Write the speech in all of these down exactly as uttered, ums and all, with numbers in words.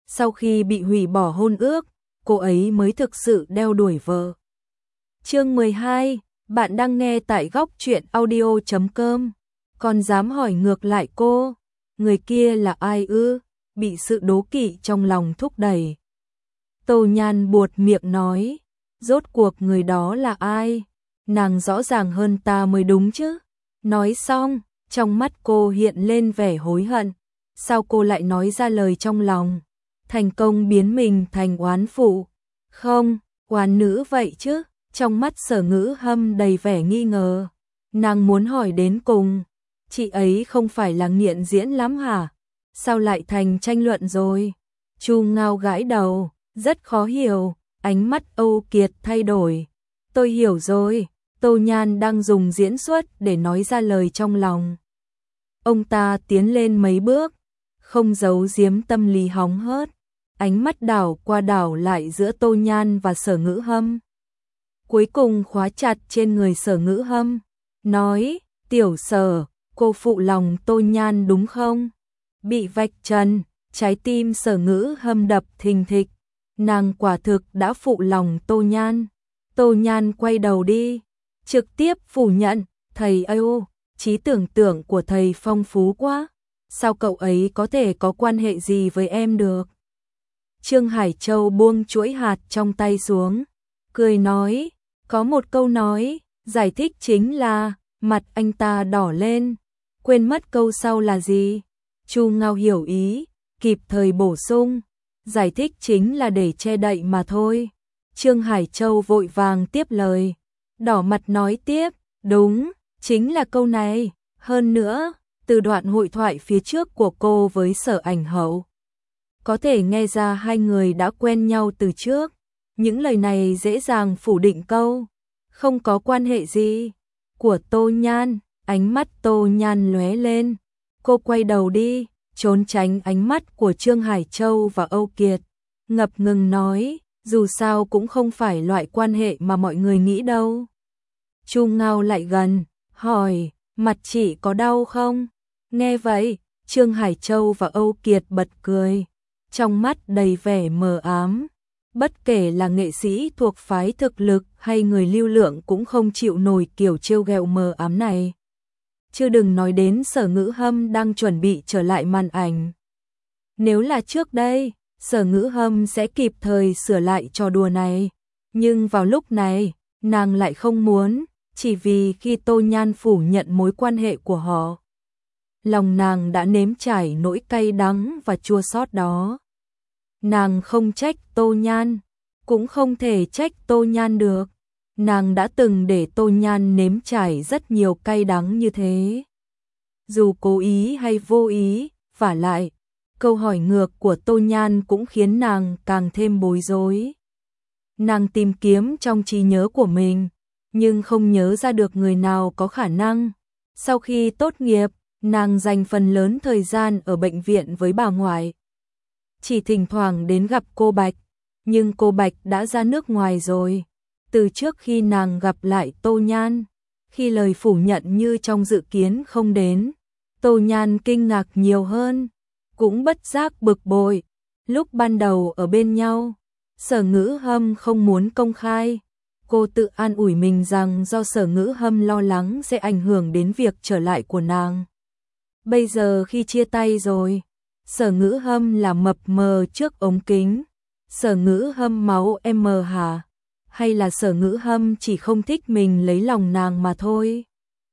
sau khi bị hủy bỏ hôn ước, cô ấy mới thực sự đeo đuổi vợ. Chương mười hai, bạn đang nghe tại góc truyện audio chấm com. Còn dám hỏi ngược lại cô, người kia là ai ư? Bị sự đố kỵ trong lòng thúc đẩy. Tô Nhan buột miệng nói, rốt cuộc người đó là ai? Nàng rõ ràng hơn ta mới đúng chứ. Nói xong, trong mắt cô hiện lên vẻ hối hận. Sao cô lại nói ra lời trong lòng? Thành công biến mình thành oán phụ. Không, oán nữ vậy chứ. Trong mắt Sở Ngữ Hâm đầy vẻ nghi ngờ. Nàng muốn hỏi đến cùng, chị ấy không phải là nghiện diễn lắm hả? Sao lại thành tranh luận rồi? Chu Ngao gãi đầu, rất khó hiểu, ánh mắt Âu Kiệt thay đổi. Tôi hiểu rồi, Tô Nhan đang dùng diễn xuất để nói ra lời trong lòng. Ông ta tiến lên mấy bước, không giấu giếm tâm lý hóng hớt, ánh mắt đảo qua đảo lại giữa Tô Nhan và Sở Ngữ Hâm. Cuối cùng khóa chặt trên người Sở Ngữ Hâm, nói, tiểu Sở, cô phụ lòng Tô Nhan đúng không? Bị vạch trần, trái tim Sở Ngữ Hâm đập thình thịch, nàng quả thực đã phụ lòng Tô Nhan. Tô Nhan quay đầu đi, trực tiếp phủ nhận, thầy êu, trí tưởng tượng của thầy phong phú quá, sao cậu ấy có thể có quan hệ gì với em được? Trương Hải Châu buông chuỗi hạt trong tay xuống, cười nói, có một câu nói, giải thích chính là, mặt anh ta đỏ lên, quên mất câu sau là gì? Chu Ngao hiểu ý, kịp thời bổ sung, giải thích chính là để che đậy mà thôi. Trương Hải Châu vội vàng tiếp lời, đỏ mặt nói tiếp, đúng, chính là câu này, hơn nữa, từ đoạn hội thoại phía trước của cô với Sở Ảnh Hậu, có thể nghe ra hai người đã quen nhau từ trước, những lời này dễ dàng phủ định câu, không có quan hệ gì, của Tô Nhan. Ánh mắt Tô Nhan lóe lên, cô quay đầu đi, trốn tránh ánh mắt của Trương Hải Châu và Âu Kiệt, ngập ngừng nói, dù sao cũng không phải loại quan hệ mà mọi người nghĩ đâu. Chu Ngao lại gần, hỏi, mặt chị có đau không? Nghe vậy, Trương Hải Châu và Âu Kiệt bật cười, trong mắt đầy vẻ mờ ám. Bất kể là nghệ sĩ thuộc phái thực lực hay người lưu lượng cũng không chịu nổi kiểu trêu ghẹo mờ ám này. Chứ đừng nói đến Sở Ngữ Hâm đang chuẩn bị trở lại màn ảnh. Nếu là trước đây, Sở Ngữ Hâm sẽ kịp thời sửa lại trò đùa này. Nhưng vào lúc này, nàng lại không muốn, chỉ vì khi Tô Nhan phủ nhận mối quan hệ của họ. Lòng nàng đã nếm trải nỗi cay đắng và chua xót đó. Nàng không trách Tô Nhan, cũng không thể trách Tô Nhan được. Nàng đã từng để Tô Nhan nếm trải rất nhiều cay đắng như thế. Dù cố ý hay vô ý, vả lại, câu hỏi ngược của Tô Nhan cũng khiến nàng càng thêm bối rối. Nàng tìm kiếm trong trí nhớ của mình, nhưng không nhớ ra được người nào có khả năng. Sau khi tốt nghiệp, nàng dành phần lớn thời gian ở bệnh viện với bà ngoại. Chỉ thỉnh thoảng đến gặp cô Bạch, nhưng cô Bạch đã ra nước ngoài rồi. Từ trước khi nàng gặp lại Tô Nhan, khi lời phủ nhận như trong dự kiến không đến, Tô Nhan kinh ngạc nhiều hơn, cũng bất giác bực bội. Lúc ban đầu ở bên nhau, Sở Ngữ Hâm không muốn công khai. Cô tự an ủi mình rằng do Sở Ngữ Hâm lo lắng sẽ ảnh hưởng đến việc trở lại của nàng. Bây giờ khi chia tay rồi, Sở Ngữ Hâm là mập mờ trước ống kính. Sở Ngữ Hâm máu em hả? Hay là Sở Ngữ Hâm chỉ không thích mình lấy lòng nàng mà thôi?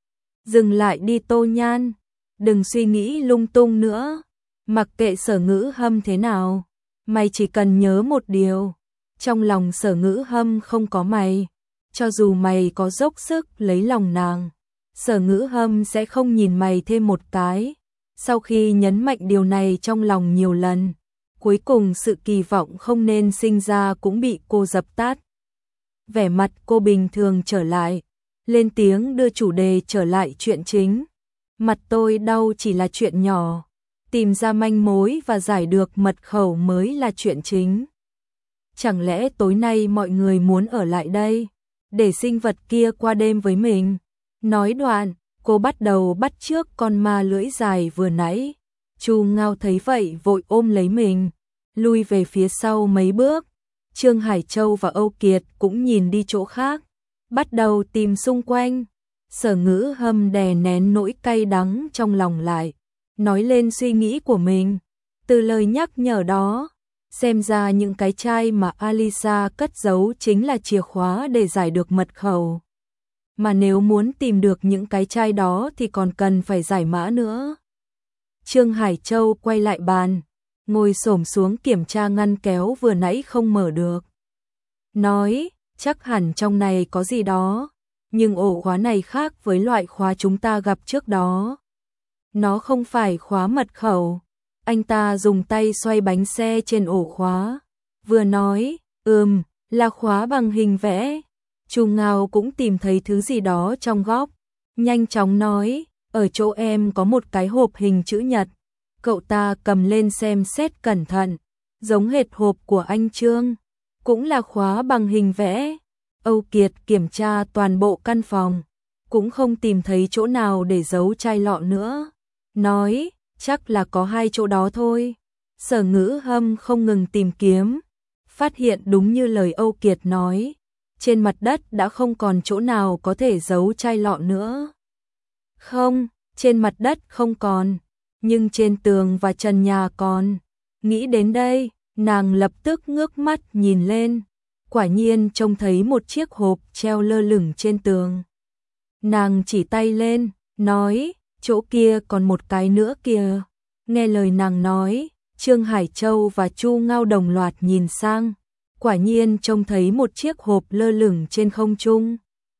Dừng lại đi Tô Nhan, đừng suy nghĩ lung tung nữa. Mặc kệ Sở Ngữ Hâm thế nào, mày chỉ cần nhớ một điều, trong lòng Sở Ngữ Hâm không có mày. Cho dù mày có dốc sức lấy lòng nàng, Sở Ngữ Hâm sẽ không nhìn mày thêm một cái. Sau khi nhấn mạnh điều này trong lòng nhiều lần, cuối cùng sự kỳ vọng không nên sinh ra cũng bị cô dập tắt. Vẻ mặt cô bình thường trở lại, lên tiếng đưa chủ đề trở lại chuyện chính. Mặt tôi đau chỉ là chuyện nhỏ, tìm ra manh mối và giải được mật khẩu mới là chuyện chính. Chẳng lẽ tối nay mọi người muốn ở lại đây, để sinh vật kia qua đêm với mình? Nói đoạn, cô bắt đầu bắt chước con ma lưỡi dài vừa nãy. Chu Ngao thấy vậy vội ôm lấy mình, lui về phía sau mấy bước. Trương Hải Châu và Âu Kiệt cũng nhìn đi chỗ khác, bắt đầu tìm xung quanh. Sở Ngữ Hâm đè nén nỗi cay đắng trong lòng lại, nói lên suy nghĩ của mình. Từ lời nhắc nhở đó, xem ra những cái chai mà Alisa cất giấu chính là chìa khóa để giải được mật khẩu. Mà nếu muốn tìm được những cái chai đó thì còn cần phải giải mã nữa. Trương Hải Châu quay lại bàn, ngồi xổm xuống kiểm tra ngăn kéo vừa nãy không mở được. Nói, chắc hẳn trong này có gì đó, nhưng ổ khóa này khác với loại khóa chúng ta gặp trước đó. Nó không phải khóa mật khẩu. Anh ta dùng tay xoay bánh xe trên ổ khóa, vừa nói, ừm, là khóa bằng hình vẽ. Chu Ngao cũng tìm thấy thứ gì đó trong góc, nhanh chóng nói, ở chỗ em có một cái hộp hình chữ nhật. Cậu ta cầm lên xem xét cẩn thận, giống hệt hộp của anh Trương, cũng là khóa bằng hình vẽ. Âu Kiệt kiểm tra toàn bộ căn phòng, cũng không tìm thấy chỗ nào để giấu chai lọ nữa, nói, chắc là có hai chỗ đó thôi. Sở Ngữ Hâm không ngừng tìm kiếm, phát hiện đúng như lời Âu Kiệt nói, trên mặt đất đã không còn chỗ nào có thể giấu chai lọ nữa. Không, trên mặt đất không còn, nhưng trên tường và trần nhà còn. Nghĩ đến đây, nàng lập tức ngước mắt nhìn lên, quả nhiên trông thấy một chiếc hộp treo lơ lửng trên tường. Nàng chỉ tay lên, nói, chỗ kia còn một cái nữa kìa. Nghe lời nàng nói, Trương Hải Châu và Chu Ngao đồng loạt nhìn sang, quả nhiên trông thấy một chiếc hộp lơ lửng trên không trung.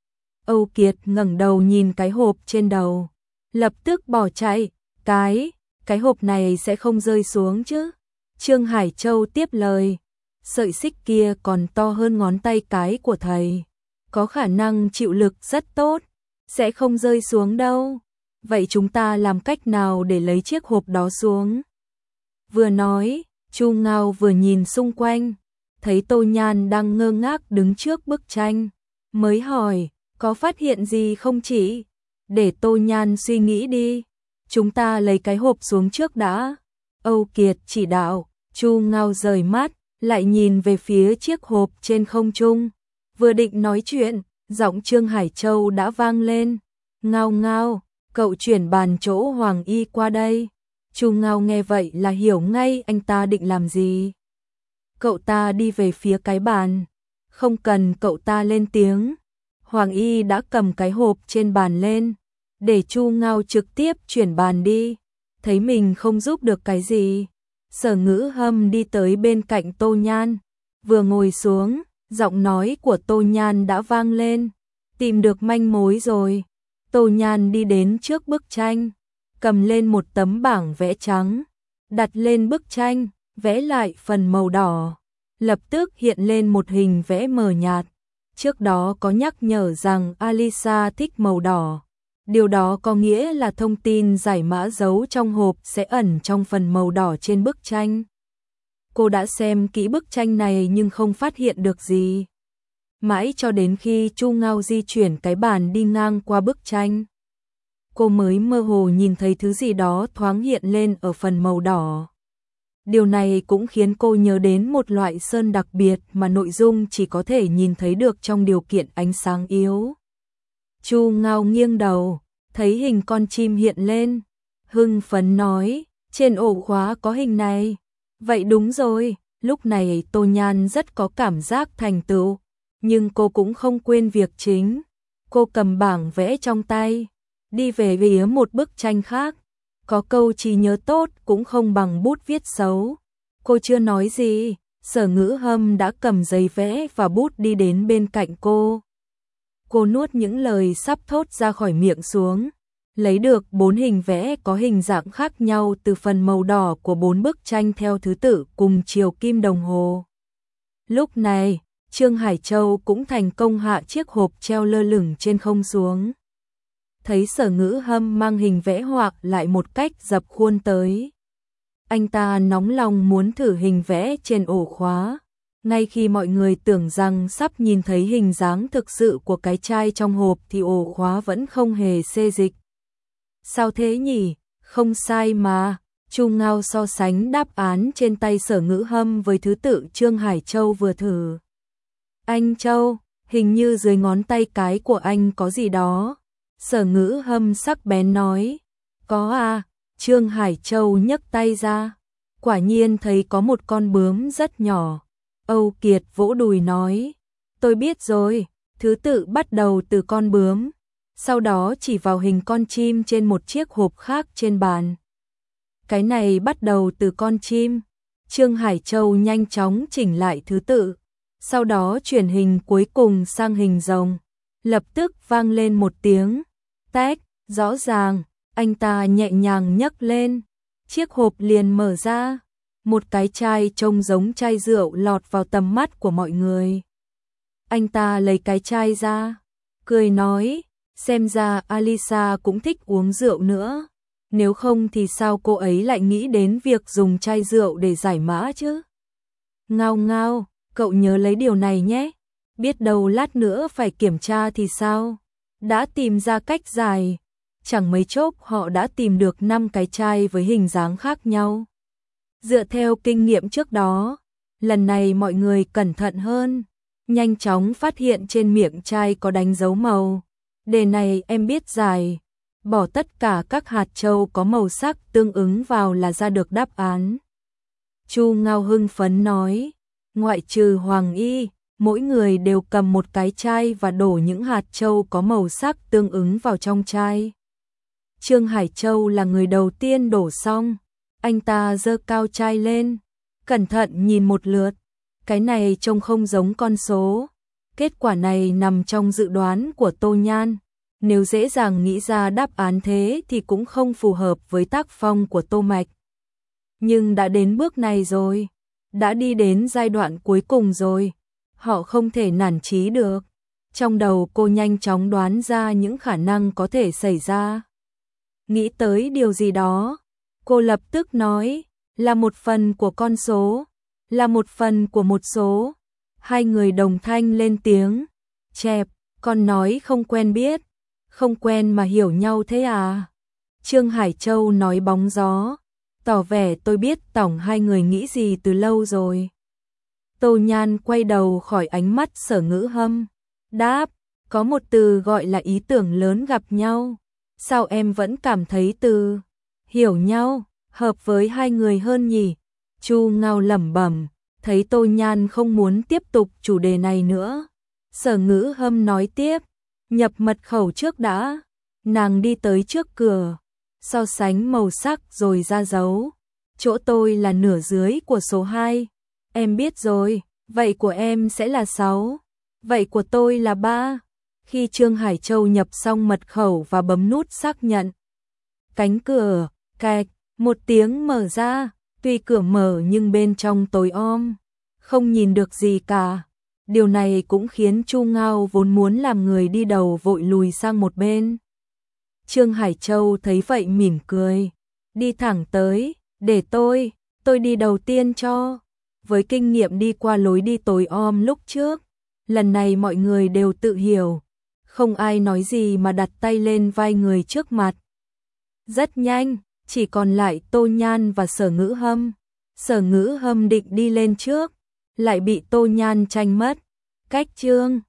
Âu Kiệt ngẩng đầu nhìn cái hộp trên đầu, lập tức bỏ chạy, cái, cái hộp này sẽ không rơi xuống chứ. Trương Hải Châu tiếp lời, sợi xích kia còn to hơn ngón tay cái của thầy, có khả năng chịu lực rất tốt, sẽ không rơi xuống đâu. Vậy chúng ta làm cách nào để lấy chiếc hộp đó xuống? Vừa nói, Chu Ngao vừa nhìn xung quanh, thấy Tô Nhan đang ngơ ngác đứng trước bức tranh, mới hỏi, có phát hiện gì không chị? Để Tô Nhan suy nghĩ đi, chúng ta lấy cái hộp xuống trước đã. Âu Kiệt chỉ đạo. Chu Ngao rời mắt, lại nhìn về phía chiếc hộp trên không trung. Vừa định nói chuyện, giọng Trương Hải Châu đã vang lên. Ngao Ngao, cậu chuyển bàn chỗ Hoàng Y qua đây. Chu Ngao nghe vậy là hiểu ngay anh ta định làm gì. Cậu ta đi về phía cái bàn, không cần cậu ta lên tiếng. Hoàng Y đã cầm cái hộp trên bàn lên, để Chu Ngao trực tiếp chuyển bàn đi. Thấy mình không giúp được cái gì, Sở Ngữ Hâm đi tới bên cạnh Tô Nhan, vừa ngồi xuống, giọng nói của Tô Nhan đã vang lên, tìm được manh mối rồi. Tô Nhan đi đến trước bức tranh, cầm lên một tấm bảng vẽ trắng, đặt lên bức tranh, vẽ lại phần màu đỏ, lập tức hiện lên một hình vẽ mờ nhạt. Trước đó có nhắc nhở rằng Alisa thích màu đỏ. Điều đó có nghĩa là thông tin giải mã giấu trong hộp sẽ ẩn trong phần màu đỏ trên bức tranh. Cô đã xem kỹ bức tranh này nhưng không phát hiện được gì. Mãi cho đến khi Chu Ngao di chuyển cái bàn đi ngang qua bức tranh, cô mới mơ hồ nhìn thấy thứ gì đó thoáng hiện lên ở phần màu đỏ. Điều này cũng khiến cô nhớ đến một loại sơn đặc biệt mà nội dung chỉ có thể nhìn thấy được trong điều kiện ánh sáng yếu. Chu Ngao nghiêng đầu, thấy hình con chim hiện lên, hưng phấn nói, trên ổ khóa có hình này. Vậy đúng rồi, lúc này Tô Nhan rất có cảm giác thành tựu, nhưng cô cũng không quên việc chính. Cô cầm bảng vẽ trong tay, đi về phía một bức tranh khác. Có câu trí nhớ tốt cũng không bằng bút viết xấu. Cô chưa nói gì, Sở Ngữ Hâm đã cầm giấy vẽ và bút đi đến bên cạnh cô. Cô nuốt những lời sắp thốt ra khỏi miệng xuống, lấy được bốn hình vẽ có hình dạng khác nhau từ phần màu đỏ của bốn bức tranh theo thứ tự cùng chiều kim đồng hồ. Lúc này, Trương Hải Châu cũng thành công hạ chiếc hộp treo lơ lửng trên không xuống. Thấy Sở Ngữ Hâm mang hình vẽ họa lại một cách dập khuôn tới, anh ta nóng lòng muốn thử hình vẽ trên ổ khóa. Ngay khi mọi người tưởng rằng sắp nhìn thấy hình dáng thực sự của cái chai trong hộp thì ổ khóa vẫn không hề xê dịch. Sao thế nhỉ? Không sai mà, Chu Ngao so sánh đáp án trên tay Sở Ngữ Hâm với thứ tự Trương Hải Châu vừa thử. Anh Châu, hình như dưới ngón tay cái của anh có gì đó. Sở Ngữ Hâm sắc bén nói. Có à, Trương Hải Châu nhấc tay ra. Quả nhiên thấy có một con bướm rất nhỏ. Âu Kiệt vỗ đùi nói. Tôi biết rồi, thứ tự bắt đầu từ con bướm. Sau đó chỉ vào hình con chim trên một chiếc hộp khác trên bàn. Cái này bắt đầu từ con chim. Trương Hải Châu nhanh chóng chỉnh lại thứ tự. Sau đó chuyển hình cuối cùng sang hình rồng. Lập tức vang lên một tiếng. Tách, rõ ràng, anh ta nhẹ nhàng nhấc lên. Chiếc hộp liền mở ra. Một cái chai trông giống chai rượu lọt vào tầm mắt của mọi người. Anh ta lấy cái chai ra, cười nói, xem ra Alisa cũng thích uống rượu nữa. Nếu không thì sao cô ấy lại nghĩ đến việc dùng chai rượu để giải mã chứ? Ngao Ngao, cậu nhớ lấy điều này nhé. Biết đâu lát nữa phải kiểm tra thì sao? Đã tìm ra cách giải. Chẳng mấy chốc họ đã tìm được năm cái chai với hình dáng khác nhau. Dựa theo kinh nghiệm trước đó, lần này mọi người cẩn thận hơn. Nhanh chóng phát hiện trên miệng chai có đánh dấu màu. Đề này em biết giải. Bỏ tất cả các hạt châu có màu sắc tương ứng vào là ra được đáp án. Chu Ngao hưng phấn nói, ngoại trừ Hoàng Y, mỗi người đều cầm một cái chai và đổ những hạt châu có màu sắc tương ứng vào trong chai. Trương Hải Châu là người đầu tiên đổ xong. Anh ta giơ cao chai lên, cẩn thận nhìn một lượt. Cái này trông không giống con số. Kết quả này nằm trong dự đoán của Tô Nhan. Nếu dễ dàng nghĩ ra đáp án thế thì cũng không phù hợp với tác phong của Tô Mạch. Nhưng đã đến bước này rồi, đã đi đến giai đoạn cuối cùng rồi, họ không thể nản chí được. Trong đầu cô nhanh chóng đoán ra những khả năng có thể xảy ra. Nghĩ tới điều gì đó, cô lập tức nói, là một phần của con số, là một phần của một số. Hai người đồng thanh lên tiếng, chẹp, con nói không quen biết, không quen mà hiểu nhau thế à? Trương Hải Châu nói bóng gió, tỏ vẻ tôi biết tổng hai người nghĩ gì từ lâu rồi. Tô Nhan quay đầu khỏi ánh mắt Sở Ngữ Hâm, đáp, có một từ gọi là ý tưởng lớn gặp nhau. Sao em vẫn cảm thấy từ hiểu nhau hợp với hai người hơn nhỉ? Chu Ngao lẩm bẩm, thấy Tô Nhan không muốn tiếp tục chủ đề này nữa. Sở Ngữ Hâm nói tiếp, nhập mật khẩu trước đã. Nàng đi tới trước cửa, so sánh màu sắc rồi ra dấu. Chỗ tôi là nửa dưới của số hai. Em biết rồi, vậy của em sẽ là sáu. Vậy của tôi là ba. Khi Trương Hải Châu nhập xong mật khẩu và bấm nút xác nhận, cánh cửa, cạch, một tiếng mở ra. Tuy cửa mở nhưng bên trong tối om, không nhìn được gì cả. Điều này cũng khiến Chu Ngao vốn muốn làm người đi đầu vội lùi sang một bên. Trương Hải Châu thấy vậy mỉm cười, đi thẳng tới, để tôi, tôi đi đầu tiên cho. Với kinh nghiệm đi qua lối đi tối om lúc trước, lần này mọi người đều tự hiểu, không ai nói gì mà đặt tay lên vai người trước mặt. Rất nhanh, chỉ còn lại Tô Nhan và Sở Ngữ Hâm. Sở Ngữ Hâm định đi lên trước, lại bị Tô Nhan tranh mất. Cách Trương